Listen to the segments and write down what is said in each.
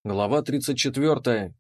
Глава 34.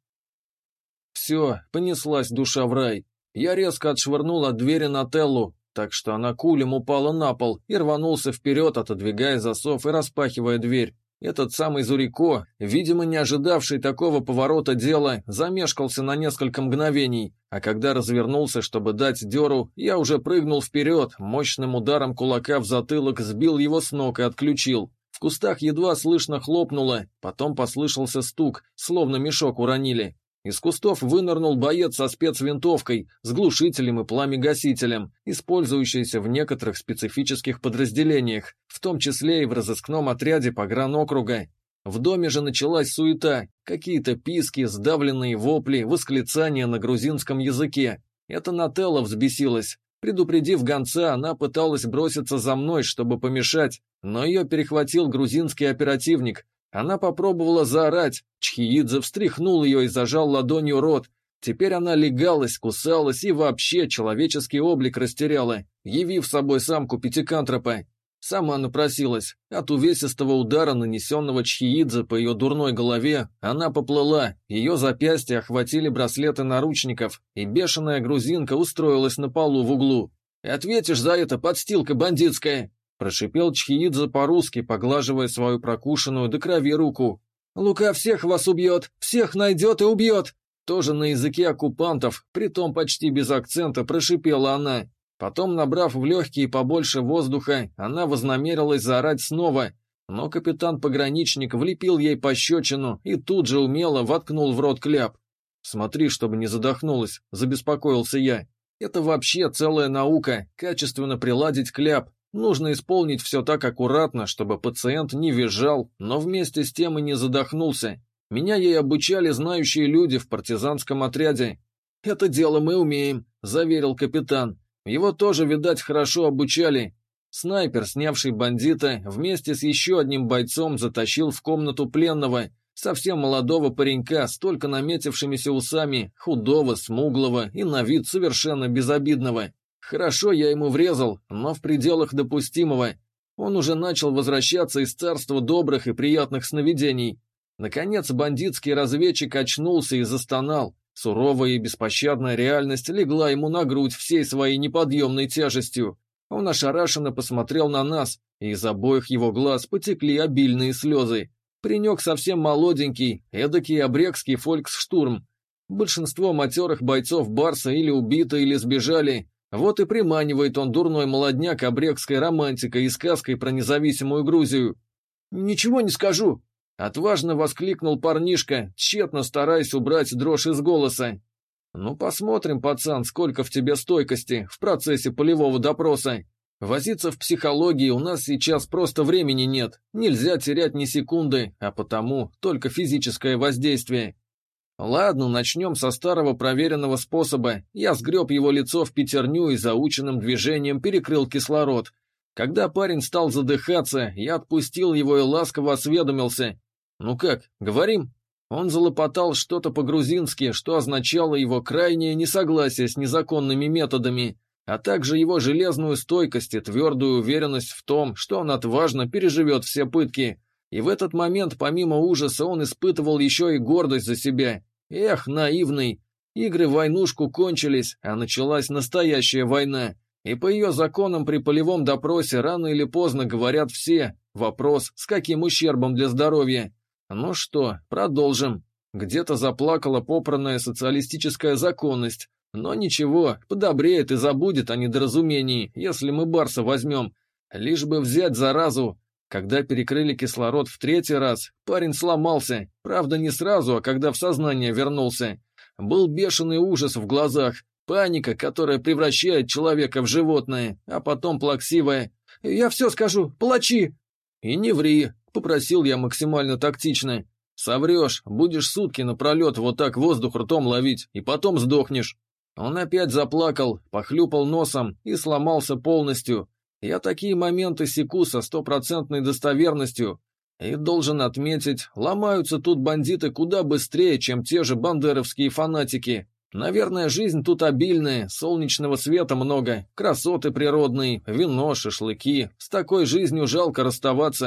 Все, понеслась душа в рай. Я резко отшвырнул от двери Нателлу, так что она кулем упала на пол и рванулся вперед, отодвигая засов и распахивая дверь. Этот самый Зурико, видимо, не ожидавший такого поворота дела, замешкался на несколько мгновений, а когда развернулся, чтобы дать дёру, я уже прыгнул вперед, мощным ударом кулака в затылок сбил его с ног и отключил. В кустах едва слышно хлопнуло, потом послышался стук, словно мешок уронили. Из кустов вынырнул боец со спецвинтовкой, с глушителем и пламегасителем, использующийся в некоторых специфических подразделениях, в том числе и в разыскном отряде погранокруга. В доме же началась суета, какие-то писки, сдавленные вопли, восклицания на грузинском языке. Это Нателла взбесилась. Предупредив гонца, она пыталась броситься за мной, чтобы помешать, но ее перехватил грузинский оперативник. Она попробовала заорать, Чхиидзе встряхнул ее и зажал ладонью рот. Теперь она легалась, кусалась и вообще человеческий облик растеряла, явив собой самку пятикантропа. Сама напросилась. От увесистого удара, нанесенного Чхиидзе по ее дурной голове, она поплыла, ее запястья охватили браслеты наручников, и бешеная грузинка устроилась на полу в углу. «Ответишь за это, подстилка бандитская!» — прошипел Чхиидзе по-русски, поглаживая свою прокушенную до крови руку. «Лука всех вас убьет, всех найдет и убьет!» Тоже на языке оккупантов, притом почти без акцента, прошипела она. Потом, набрав в легкие побольше воздуха, она вознамерилась заорать снова, но капитан-пограничник влепил ей пощечину и тут же умело воткнул в рот кляп. «Смотри, чтобы не задохнулась», — забеспокоился я. «Это вообще целая наука, качественно приладить кляп. Нужно исполнить все так аккуратно, чтобы пациент не визжал, но вместе с тем и не задохнулся. Меня ей обучали знающие люди в партизанском отряде». «Это дело мы умеем», — заверил капитан. Его тоже, видать, хорошо обучали. Снайпер, снявший бандита, вместе с еще одним бойцом затащил в комнату пленного, совсем молодого паренька с только наметившимися усами, худого, смуглого и на вид совершенно безобидного. Хорошо я ему врезал, но в пределах допустимого. Он уже начал возвращаться из царства добрых и приятных сновидений. Наконец бандитский разведчик очнулся и застонал. Суровая и беспощадная реальность легла ему на грудь всей своей неподъемной тяжестью. Он ошарашенно посмотрел на нас, и из обоих его глаз потекли обильные слезы. Паренек совсем молоденький, эдакий обрекский фольксштурм. Большинство матерых бойцов Барса или убиты, или сбежали. Вот и приманивает он дурной молодняк обрекской романтикой и сказкой про независимую Грузию. «Ничего не скажу!» Отважно воскликнул парнишка, тщетно стараясь убрать дрожь из голоса. «Ну, посмотрим, пацан, сколько в тебе стойкости в процессе полевого допроса. Возиться в психологии у нас сейчас просто времени нет, нельзя терять ни секунды, а потому только физическое воздействие». Ладно, начнем со старого проверенного способа. Я сгреб его лицо в пятерню и заученным движением перекрыл кислород. Когда парень стал задыхаться, я отпустил его и ласково осведомился. «Ну как, говорим?» Он залопотал что-то по-грузински, что означало его крайнее несогласие с незаконными методами, а также его железную стойкость и твердую уверенность в том, что он отважно переживет все пытки. И в этот момент, помимо ужаса, он испытывал еще и гордость за себя. Эх, наивный! Игры в войнушку кончились, а началась настоящая война. И по ее законам при полевом допросе рано или поздно говорят все. Вопрос, с каким ущербом для здоровья? Ну что, продолжим. Где-то заплакала попранная социалистическая законность. Но ничего, подобреет и забудет о недоразумении, если мы Барса возьмем. Лишь бы взять заразу. Когда перекрыли кислород в третий раз, парень сломался. Правда, не сразу, а когда в сознание вернулся. Был бешеный ужас в глазах. Паника, которая превращает человека в животное, а потом плаксивая. «Я все скажу, плачи!» «И не ври», — попросил я максимально тактично. «Соврешь, будешь сутки напролет вот так воздух ртом ловить, и потом сдохнешь». Он опять заплакал, похлюпал носом и сломался полностью. Я такие моменты секу со 100% достоверностью. И должен отметить, ломаются тут бандиты куда быстрее, чем те же бандеровские фанатики. Наверное, жизнь тут обильная, солнечного света много, красоты природные, вино, шашлыки. С такой жизнью жалко расставаться.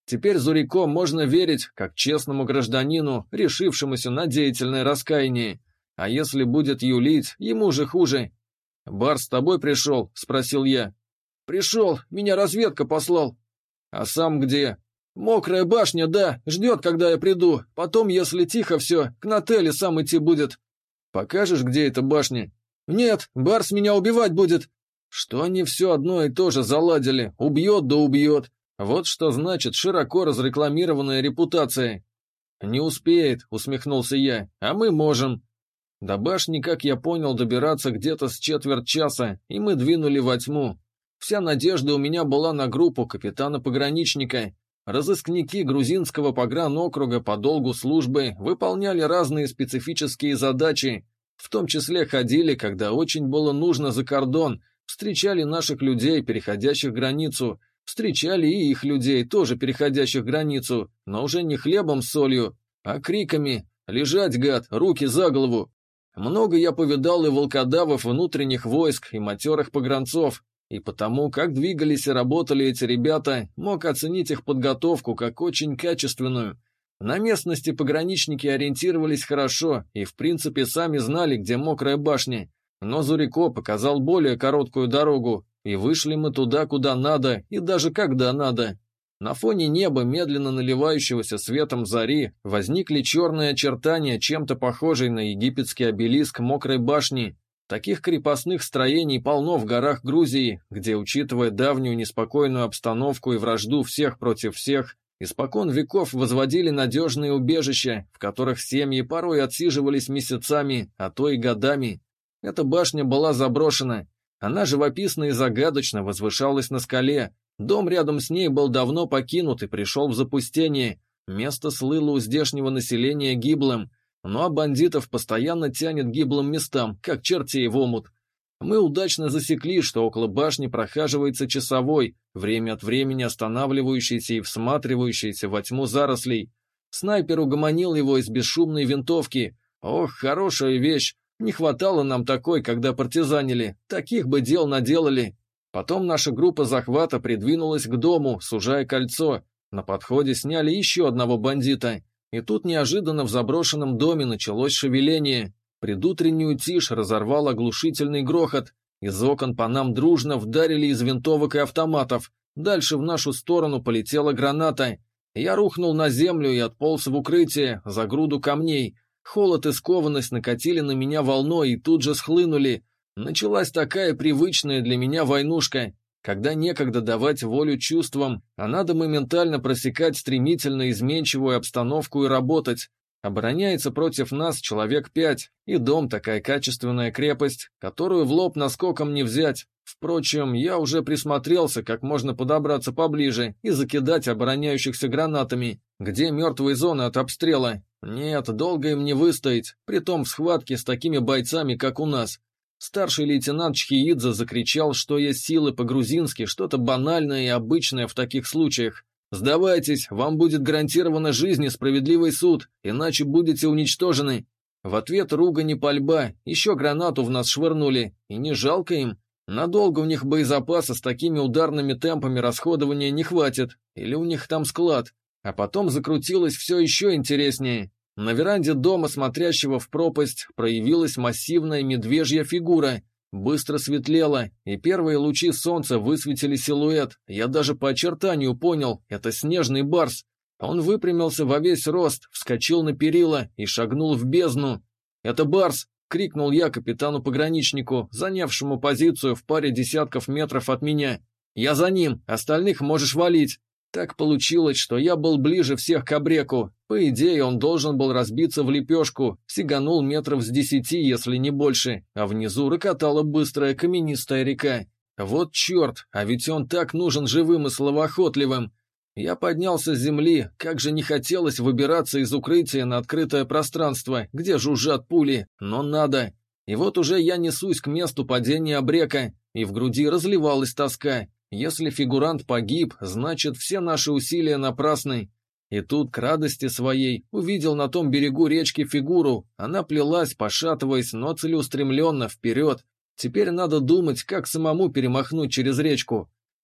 Теперь Зурико можно верить, как честному гражданину, решившемуся на деятельное раскаяние. А если будет юлить, ему же хуже. «Барс с тобой пришел?» — спросил я. «Пришел, меня разведка послал». «А сам где?» «Мокрая башня, да, ждет, когда я приду. Потом, если тихо все, к Нателле сам идти будет». «Покажешь, где эта башня?» «Нет, Барс меня убивать будет». Что они все одно и то же заладили, убьет да убьет. Вот что значит широко разрекламированная репутация. «Не успеет», — усмехнулся я, — «а мы можем». До башни, как я понял, добираться где-то с четверть часа, и мы двинули во тьму. Вся надежда у меня была на группу капитана-пограничника. Разыскники грузинского погранокруга по долгу службы выполняли разные специфические задачи, в том числе ходили, когда очень было нужно, за кордон, встречали наших людей, переходящих границу, встречали и их людей, тоже переходящих границу, но уже не хлебом с солью, а криками «Лежать, гад! Руки за голову!». Много я повидал и волкодавов внутренних войск, и матерых погранцов, и потому, как двигались и работали эти ребята, мог оценить их подготовку как очень качественную. На местности пограничники ориентировались хорошо и, в принципе, сами знали, где мокрая башня, но Зурико показал более короткую дорогу, и вышли мы туда, куда надо, и даже когда надо. На фоне неба, медленно наливающегося светом зари, возникли черные очертания, чем-то похожие на египетский обелиск мокрой башни. Таких крепостных строений полно в горах Грузии, где, учитывая давнюю неспокойную обстановку и вражду всех против всех, испокон веков возводили надежные убежища, в которых семьи порой отсиживались месяцами, а то и годами. Эта башня была заброшена. Она живописно и загадочно возвышалась на скале. Дом рядом с ней был давно покинут и пришел в запустение. Место слыло у здешнего населения гиблым. Ну а бандитов постоянно тянет гиблым местам, как чертей в омут. Мы удачно засекли, что около башни прохаживается часовой, время от времени останавливающийся и всматривающийся во тьму зарослей. Снайпер угомонил его из бесшумной винтовки. Ох, хорошая вещь! Не хватало нам такой, когда партизанили. Таких бы дел наделали. Потом наша группа захвата придвинулась к дому, сужая кольцо. На подходе сняли еще одного бандита. И тут неожиданно в заброшенном доме началось шевеление. Предутреннюю тишь разорвал оглушительный грохот. Из окон по нам дружно вдарили из винтовок и автоматов. Дальше в нашу сторону полетела граната. Я рухнул на землю и отполз в укрытие, за груду камней. Холод и скованность накатили на меня волной и тут же схлынули. Началась такая привычная для меня войнушка, когда некогда давать волю чувствам, а надо моментально просекать стремительно изменчивую обстановку и работать. Обороняется против нас человек 5, и дом такая качественная крепость, которую в лоб наскоком не взять. Впрочем, я уже присмотрелся, как можно подобраться поближе и закидать обороняющихся гранатами, где мертвые зоны от обстрела. Нет, долго им не выстоять, притом в схватке с такими бойцами, как у нас. Старший лейтенант Чхиидзе закричал, что есть силы по-грузински, что-то банальное и обычное в таких случаях. «Сдавайтесь, вам будет гарантирована жизнь и справедливый суд, иначе будете уничтожены». В ответ ругань и пальба, еще гранату в нас швырнули, и не жалко им. Надолго у них боезапаса с такими ударными темпами расходования не хватит, или у них там склад. А потом закрутилось все еще интереснее. На веранде дома, смотрящего в пропасть, проявилась массивная медвежья фигура. Быстро светлело, и первые лучи солнца высветили силуэт. Я даже по очертанию понял, это снежный барс. Он выпрямился во весь рост, вскочил на перила и шагнул в бездну. «Это барс!» — крикнул я капитану-пограничнику, занявшему позицию в паре десятков метров от меня. «Я за ним, остальных можешь валить!» Так получилось, что я был ближе всех к обреку. По идее, он должен был разбиться в лепешку, сиганул метров с 10, если не больше, а внизу рокотала быстрая каменистая река. Вот черт, а ведь он так нужен живым и словоохотливым. Я поднялся с земли, как же не хотелось выбираться из укрытия на открытое пространство, где жужжат пули, но надо. И вот уже я несусь к месту падения обрека, и в груди разливалась тоска. Если фигурант погиб, значит, все наши усилия напрасны. И тут, к радости своей, увидел на том берегу речки фигуру. Она плелась, пошатываясь, но целеустремленно, вперед. Теперь надо думать, как самому перемахнуть через речку.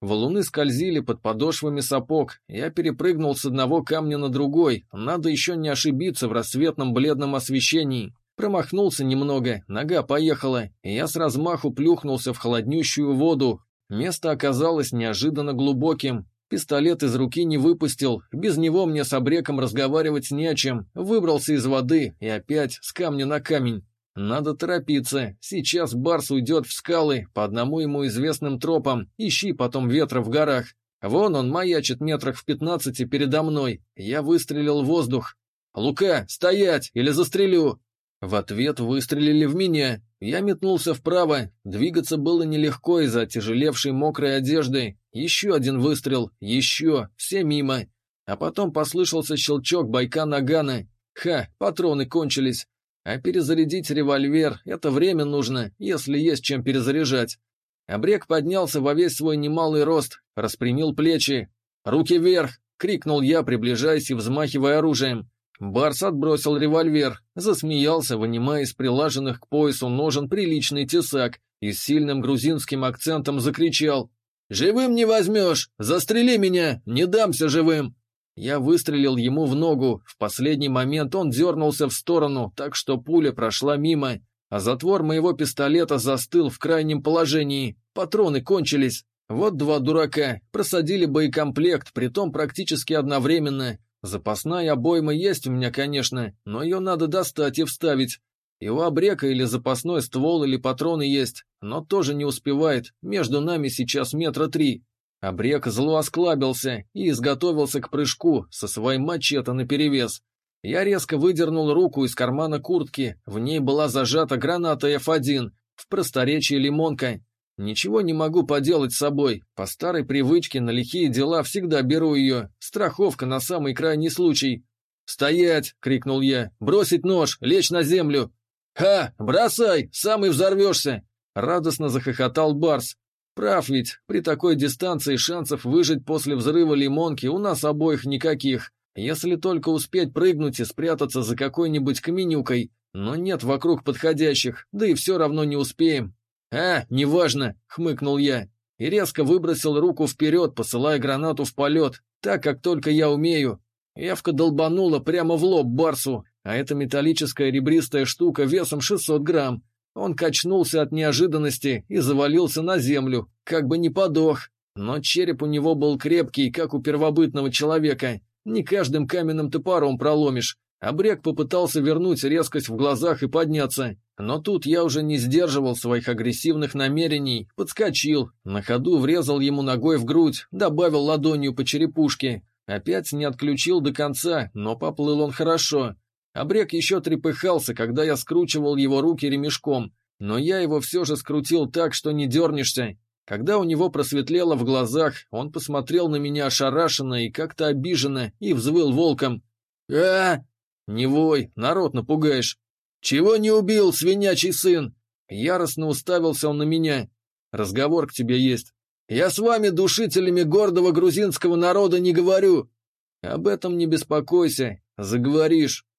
Валуны скользили под подошвами сапог, я перепрыгнул с одного камня на другой, надо еще не ошибиться в рассветном бледном освещении. Промахнулся немного, нога поехала, и я с размаху плюхнулся в холоднющую воду. Место оказалось неожиданно глубоким. Пистолет из руки не выпустил, без него мне с Абреком разговаривать не о чем. Выбрался из воды и опять с камня на камень. Надо торопиться, сейчас Барс уйдет в скалы по одному ему известным тропам, ищи потом ветра в горах. Вон он маячит метрах в 15 передо мной, я выстрелил в воздух. «Лука, стоять, или застрелю!» В ответ выстрелили в меня, я метнулся вправо, двигаться было нелегко из-за отяжелевшей мокрой одежды. Еще один выстрел, еще, все мимо. А потом послышался щелчок байка-нагана. Патроны кончились. А перезарядить револьвер — это время нужно, если есть чем перезаряжать. Абрек поднялся во весь свой немалый рост, распрямил плечи. «Руки вверх!» — крикнул я, приближаясь и взмахивая оружием. Барс отбросил револьвер, засмеялся, вынимая из прилаженных к поясу ножен приличный тесак и с сильным грузинским акцентом закричал: «Живым не возьмешь! Застрели меня! Не дамся живым!» Я выстрелил ему в ногу, в последний момент он дернулся в сторону, так что пуля прошла мимо, а затвор моего пистолета застыл в крайнем положении, патроны кончились. Вот два дурака, просадили боекомплект, притом практически одновременно. Запасная обойма есть у меня, конечно, но ее надо достать и вставить. И у Абрека или запасной ствол, или патроны есть, но тоже не успевает, между нами сейчас 3 метра. Абрек зло осклабился и изготовился к прыжку со своим мачете наперевес. Я резко выдернул руку из кармана куртки, в ней была зажата граната F1, в просторечии лимонка. Ничего не могу поделать с собой, по старой привычке на лихие дела всегда беру ее, страховка на самый крайний случай. «Стоять!» — крикнул я, «бросить нож, лечь на землю!» Бросай, сам и взорвешься!» — радостно захохотал Барс. Прав ведь, при такой дистанции шансов выжить после взрыва лимонки у нас обоих никаких, если только успеть прыгнуть и спрятаться за какой-нибудь каменюкой, но нет вокруг подходящих, да и все равно не успеем. Неважно, хмыкнул я, и резко выбросил руку вперед, посылая гранату в полет, так как только я умею. Эвка долбанула прямо в лоб Барсу, а эта металлическая ребристая штука весом 600 грамм. Он качнулся от неожиданности и завалился на землю, как бы не подох. Но череп у него был крепкий, как у первобытного человека. Не каждым каменным топором проломишь. Абрек попытался вернуть резкость в глазах и подняться. Но тут я уже не сдерживал своих агрессивных намерений, подскочил, на ходу врезал ему ногой в грудь, добавил ладонью по черепушке. Опять не отключил до конца, но поплыл он хорошо. Абрек еще трепыхался, когда я скручивал его руки ремешком, но я его все же скрутил так, что не дернешься. Когда у него просветлело в глазах, он посмотрел на меня ошарашенно и как-то обиженно и взвыл волком. «Не вой, народ напугаешь!» «Чего не убил, свинячий сын?» Яростно уставился он на меня. «Разговор к тебе есть. Я с вами, душителями гордого грузинского народа, не говорю!» «Об этом не беспокойся, заговоришь».